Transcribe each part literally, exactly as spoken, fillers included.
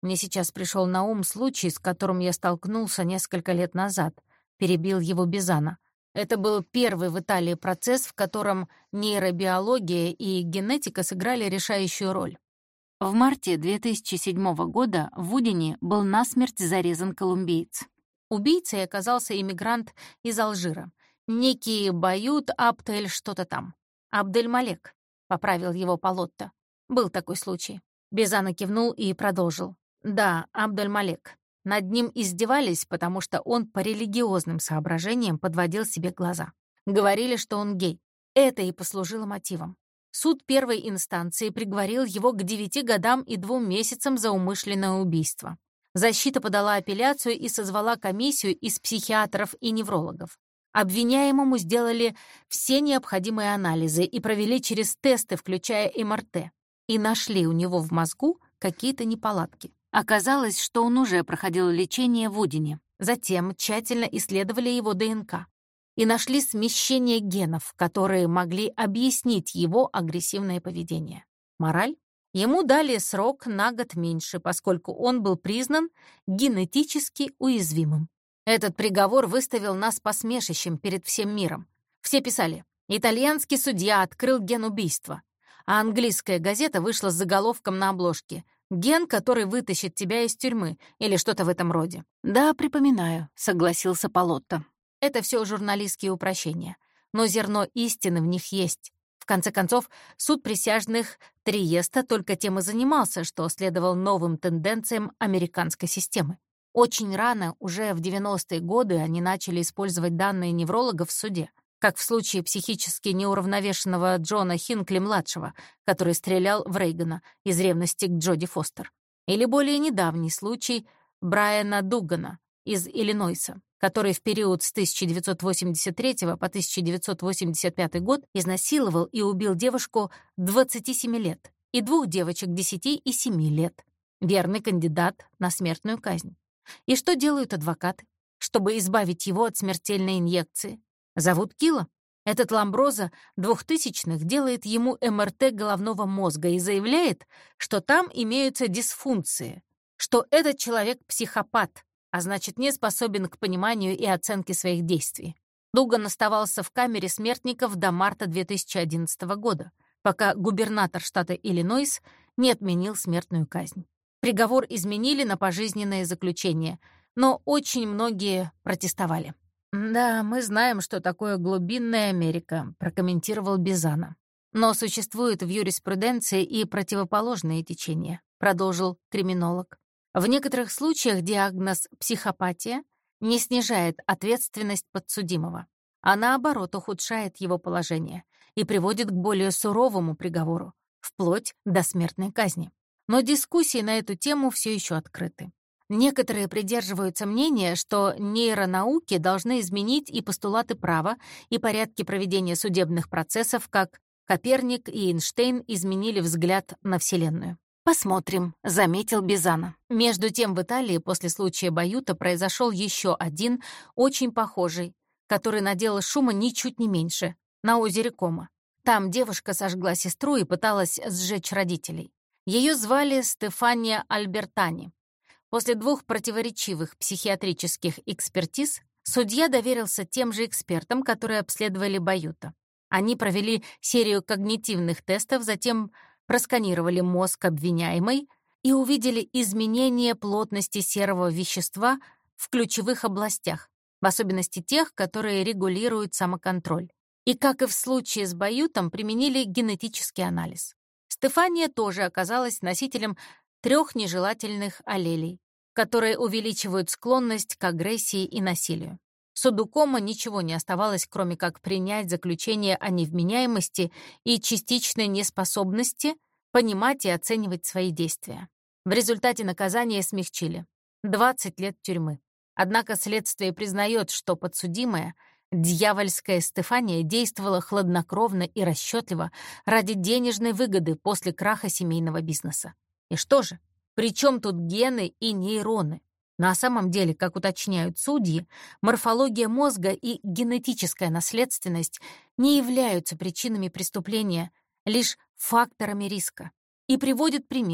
Мне сейчас пришел на ум случай, с которым я столкнулся несколько лет назад. Перебил его Бизана. Это был первый в Италии процесс, в котором нейробиология и генетика сыграли решающую роль. В марте две тысячи седьмого года в Удине был насмерть зарезан колумбиец. Убийцей оказался иммигрант из Алжира. Некий Бают Абдель что-то там. Абдель-Малек, поправил его Палотто. Был такой случай. Бизана кивнул и продолжил. Да, Абдель-Малек. Над ним издевались, потому что он по религиозным соображениям подводил себе глаза. Говорили, что он гей. Это и послужило мотивом. Суд первой инстанции приговорил его к девяти годам и двум месяцам за умышленное убийство. Защита подала апелляцию и созвала комиссию из психиатров и неврологов. Обвиняемому сделали все необходимые анализы и провели через тесты, включая эм эр тэ, и нашли у него в мозгу какие-то неполадки. Оказалось, что он уже проходил лечение в Удине. Затем тщательно исследовали его дэ эн ка и нашли смещение генов, которые могли объяснить его агрессивное поведение. Мораль? Ему дали срок на год меньше, поскольку он был признан генетически уязвимым. Этот приговор выставил нас посмешищем перед всем миром. Все писали: «Итальянский судья открыл ген убийства», а английская газета вышла с заголовком на обложке: «Ген, который вытащит тебя из тюрьмы» или что-то в этом роде. «Да, припоминаю», — согласился Палотто. Это все журналистские упрощения, но зерно истины в них есть. В конце концов, суд присяжных Триеста только тем и занимался, что следовал новым тенденциям американской системы. Очень рано, уже в девяностые годы, они начали использовать данные неврологов в суде, как в случае психически неуравновешенного Джона Хинкли-младшего, который стрелял в Рейгана из ревности к Джоди Фостер. Или более недавний случай Брайана Дугана из Иллинойса, который в период с тысяча девятьсот восемьдесят третьего по тысяча девятьсот восемьдесят пятый год изнасиловал и убил девушку двадцати семи лет и двух девочек десяти и семи лет. Верный кандидат на смертную казнь. И что делают адвокаты, чтобы избавить его от смертельной инъекции? Зовут Килла. Этот Ламброзо двухтысячных делает ему эм эр тэ головного мозга и заявляет, что там имеются дисфункции, что этот человек психопат, а значит, не способен к пониманию и оценке своих действий. Дуган оставался в камере смертников до марта две тысячи одиннадцатого года, пока губернатор штата Иллинойс не отменил смертную казнь. Приговор изменили на пожизненное заключение, но очень многие протестовали. «Да, мы знаем, что такое глубинная Америка», — прокомментировал Бизана. «Но существуют в юриспруденции и противоположные течения», — продолжил криминолог. В некоторых случаях диагноз «психопатия» не снижает ответственность подсудимого, а наоборот ухудшает его положение и приводит к более суровому приговору, вплоть до смертной казни. Но дискуссии на эту тему все еще открыты. Некоторые придерживаются мнения, что нейронауки должны изменить и постулаты права, и порядки проведения судебных процессов, как Коперник и Эйнштейн изменили взгляд на Вселенную. «Посмотрим», — заметил Бизана. Между тем в Италии после случая Баюта произошел еще один, очень похожий, который наделал шума ничуть не меньше, на озере Комо. Там девушка сожгла сестру и пыталась сжечь родителей. Ее звали Стефания Альбертани. После двух противоречивых психиатрических экспертиз судья доверился тем же экспертам, которые обследовали Баюта. Они провели серию когнитивных тестов, затем просканировали мозг обвиняемой и увидели изменение плотности серого вещества в ключевых областях, в особенности тех, которые регулируют самоконтроль. И, как и в случае с Баютом, применили генетический анализ. Стефания тоже оказалась носителем трех нежелательных аллелей, которые увеличивают склонность к агрессии и насилию. Суду Комо ничего не оставалось, кроме как принять заключение о невменяемости и частичной неспособности понимать и оценивать свои действия. В результате наказание смягчили. двадцать лет тюрьмы. Однако следствие признает, что подсудимая, дьявольская Стефания, действовала хладнокровно и расчетливо ради денежной выгоды после краха семейного бизнеса. И что же? При чем тут гены и нейроны? На самом деле, как уточняют судьи, морфология мозга и генетическая наследственность не являются причинами преступления, лишь факторами риска. И приводит пример.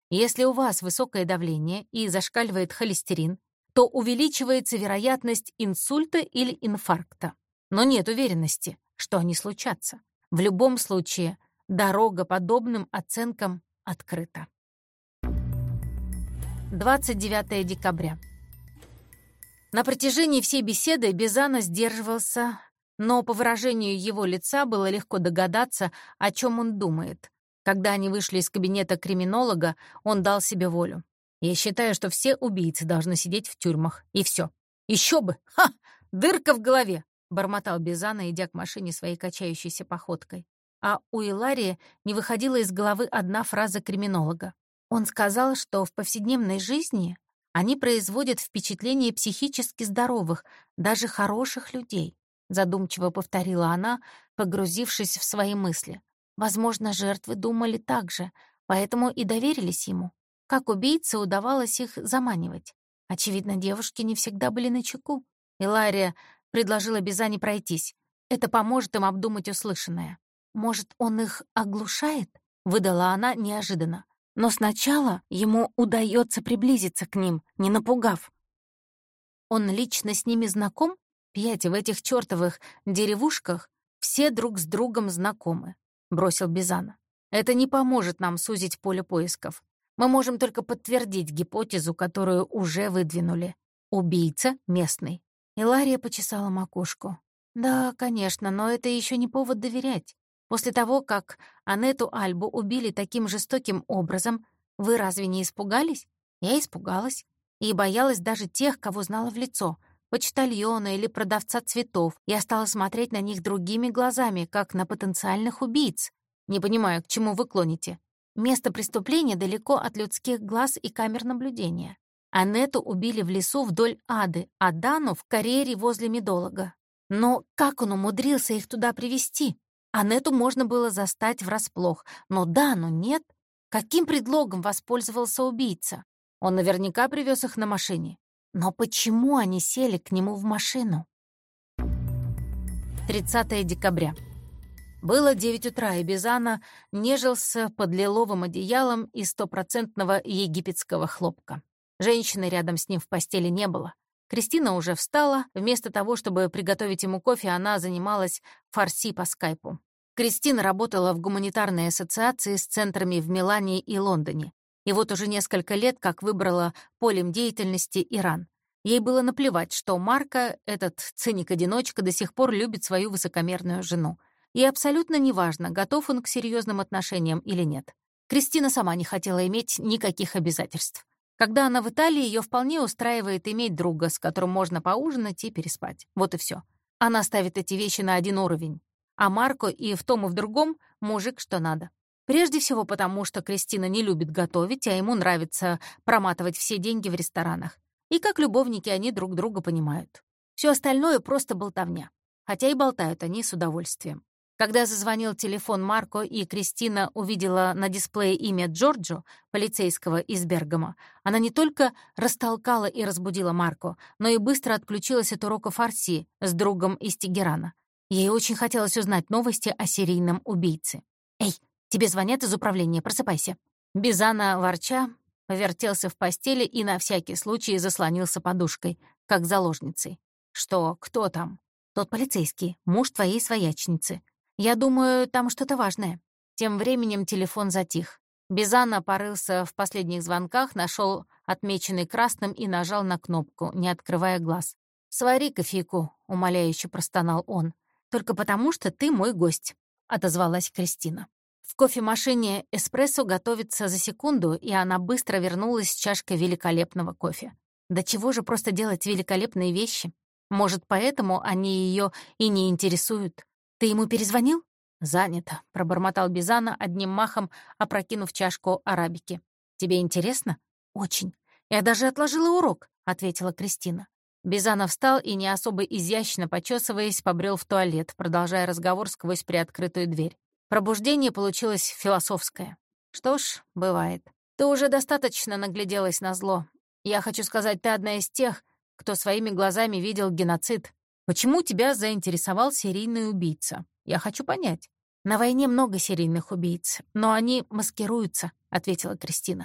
Если у вас высокое давление и зашкаливает холестерин, то увеличивается вероятность инсульта или инфаркта. Но нет уверенности, что они случатся. В любом случае, дорога подобным оценкам открыта. двадцать девятое декабря. На протяжении всей беседы Бизано сдерживался, но по выражению его лица было легко догадаться, о чем он думает. Когда они вышли из кабинета криминолога, он дал себе волю. «Я считаю, что все убийцы должны сидеть в тюрьмах. И все. Еще бы! Ха! Дырка в голове!» — бормотал Бизано, идя к машине своей качающейся походкой. А у Иларии не выходила из головы одна фраза криминолога. Он сказал, что в повседневной жизни они производят впечатление психически здоровых, даже хороших людей. Задумчиво повторила она, погрузившись в свои мысли. Возможно, жертвы думали так же, поэтому и доверились ему. Как убийце удавалось их заманивать? Очевидно, девушки не всегда были начеку. Илария предложила Бизане пройтись. Это поможет им обдумать услышанное. «Может, он их оглушает?» — выдала она неожиданно. «Но сначала ему удается приблизиться к ним, не напугав». «Он лично с ними знаком? Пять в этих чёртовых деревушках все друг с другом знакомы», — бросил Бизано. «Это не поможет нам сузить поле поисков. Мы можем только подтвердить гипотезу, которую уже выдвинули. Убийца местный». Илария почесала макушку. «Да, конечно, но это еще не повод доверять. После того, как Анету Альбу убили таким жестоким образом, вы разве не испугались? Я испугалась. И боялась даже тех, кого знала в лицо. Почтальона или продавца цветов. Я стала смотреть на них другими глазами, как на потенциальных убийц. Не понимаю, к чему вы клоните. Место преступления далеко от людских глаз и камер наблюдения. Анету убили в лесу вдоль Ады, а Дану — в карьере возле медолога. Но как он умудрился их туда привести? Анету можно было застать врасплох, но Дану нет. Каким предлогом воспользовался убийца? Он наверняка привез их на машине. Но почему они сели к нему в машину? тридцатое декабря. Было девять утра, и Бизано нежился под лиловым одеялом из стопроцентного египетского хлопка. Женщины рядом с ним в постели не было. Кристина уже встала. Вместо того, чтобы приготовить ему кофе, она занималась фарси по скайпу. Кристина работала в гуманитарной ассоциации с центрами в Милане и Лондоне. И вот уже несколько лет как выбрала полем деятельности Иран. Ей было наплевать, что Марко, этот циник-одиночка, до сих пор любит свою высокомерную жену. И абсолютно неважно, готов он к серьезным отношениям или нет. Кристина сама не хотела иметь никаких обязательств. Когда она в Италии, ее вполне устраивает иметь друга, с которым можно поужинать и переспать. Вот и все. Она ставит эти вещи на один уровень. А Марко и в том, и в другом мужик что надо. Прежде всего потому, что Кристина не любит готовить, а ему нравится проматывать все деньги в ресторанах. И как любовники они друг друга понимают. Все остальное просто болтовня. Хотя и болтают они с удовольствием. Когда зазвонил телефон Марко, и Кристина увидела на дисплее имя Джорджо, полицейского из Бергamo, она не только растолкала и разбудила Марко, но и быстро отключилась от урока фарси с другом из Тегерана. Ей очень хотелось узнать новости о серийном убийце. «Эй, тебе звонят из управления, просыпайся». Бизано, ворча, повертелся в постели и на всякий случай заслонился подушкой, как заложницей. «Что? Кто там?» «Тот полицейский, муж твоей своячницы. Я думаю, там что-то важное». Тем временем телефон затих. Бизано порылся в последних звонках, нашел отмеченный красным и нажал на кнопку, не открывая глаз. «Свари кофейку», — умоляюще простонал он. «Только потому, что ты мой гость», — отозвалась Кристина. В кофемашине эспрессо готовится за секунду, и она быстро вернулась с чашкой великолепного кофе. Да чего же просто делать великолепные вещи? Может, поэтому они ее и не интересуют? Ты ему перезвонил? «Занято», — пробормотал Бизано, одним махом опрокинув чашку арабики. «Тебе интересно?» «Очень. Я даже отложила урок», — ответила Кристина. Бизано встал и, не особо изящно почесываясь, побрел в туалет, продолжая разговор сквозь приоткрытую дверь. Пробуждение получилось философское. «Что ж, бывает. Ты уже достаточно нагляделась на зло. Я хочу сказать, ты одна из тех, кто своими глазами видел геноцид. Почему тебя заинтересовал серийный убийца? Я хочу понять». «На войне много серийных убийц, но они маскируются», — ответила Кристина.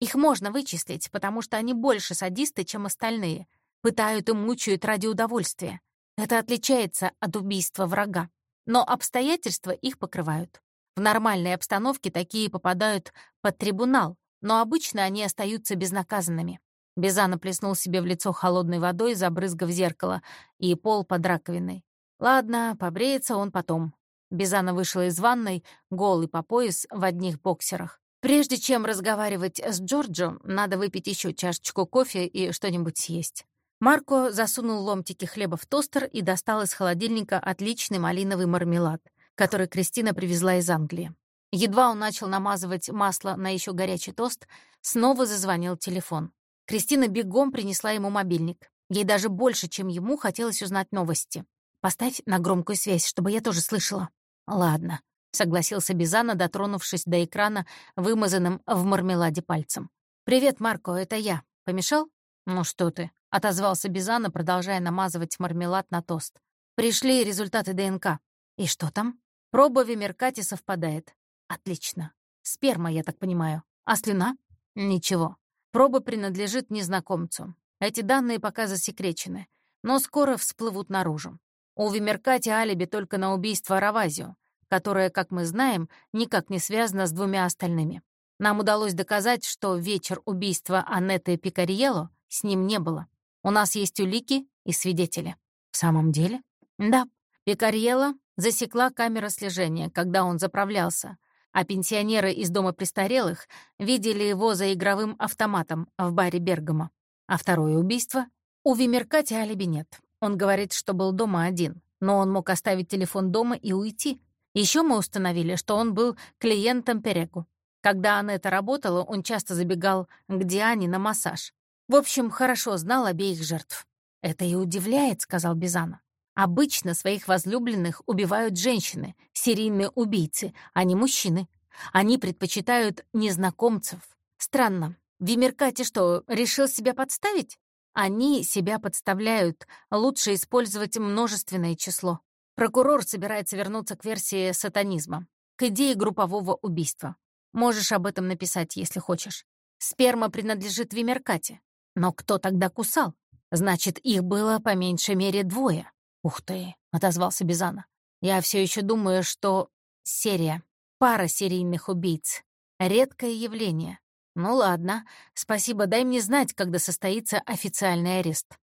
Их можно вычислить, потому что они больше садисты, чем остальные. Пытают и мучают ради удовольствия. Это отличается от убийства врага. Но обстоятельства их покрывают. В нормальной обстановке такие попадают под трибунал, но обычно они остаются безнаказанными. Бизана плеснул себе в лицо холодной водой, забрызгав зеркало и пол под раковиной. Ладно, побреется он потом. Бизана вышла из ванной, голый по пояс, в одних боксерах. Прежде чем разговаривать с Джорджо, надо выпить еще чашечку кофе и что-нибудь съесть. Марко засунул ломтики хлеба в тостер и достал из холодильника отличный малиновый мармелад, который Кристина привезла из Англии. Едва он начал намазывать масло на еще горячий тост, снова зазвонил телефон. Кристина бегом принесла ему мобильник. Ей даже больше, чем ему, хотелось узнать новости. «Поставь на громкую связь, чтобы я тоже слышала». «Ладно», — согласился Бизана, дотронувшись до экрана, вымазанным в мармеладе пальцем. «Привет, Марко, это я. Помешал?» «Ну что ты», — отозвался Бизана, продолжая намазывать мармелад на тост. «Пришли результаты ДНК». «И что там?» «Проба Вимеркати совпадает». «Отлично. Сперма, я так понимаю. А слюна?» «Ничего. Проба принадлежит незнакомцу. Эти данные пока засекречены, но скоро всплывут наружу. У Вимеркати алиби только на убийство Равазио, которое, как мы знаем, никак не связано с двумя остальными. Нам удалось доказать, что вечер убийства Аннеты Пикариелло с ним не было. У нас есть улики и свидетели». «В самом деле?» «Да. Пикариелло засекла камера слежения, когда он заправлялся, а пенсионеры из дома престарелых видели его за игровым автоматом в баре Бергамо. А второе убийство? У Вимеркати алиби нет. Он говорит, что был дома один, но он мог оставить телефон дома и уйти. Еще мы установили, что он был клиентом Переку. Когда Анетта работала, он часто забегал к Диане на массаж. В общем, хорошо знал обеих жертв. «Это и удивляет», — сказал Бизана. «Обычно своих возлюбленных убивают женщины, серийные убийцы, а не мужчины. Они предпочитают незнакомцев. Странно. Вимеркати что, решил себя подставить? Они себя подставляют. Лучше использовать множественное число. Прокурор собирается вернуться к версии сатанизма, к идее группового убийства. Можешь об этом написать, если хочешь. Сперма принадлежит Вимеркати. Но кто тогда кусал? Значит, их было по меньшей мере двое». «Ух ты», — отозвался Бизана. «Я все еще думаю, что серия, пара серийных убийц. Редкое явление. Ну ладно, спасибо, дай мне знать, когда состоится официальный арест».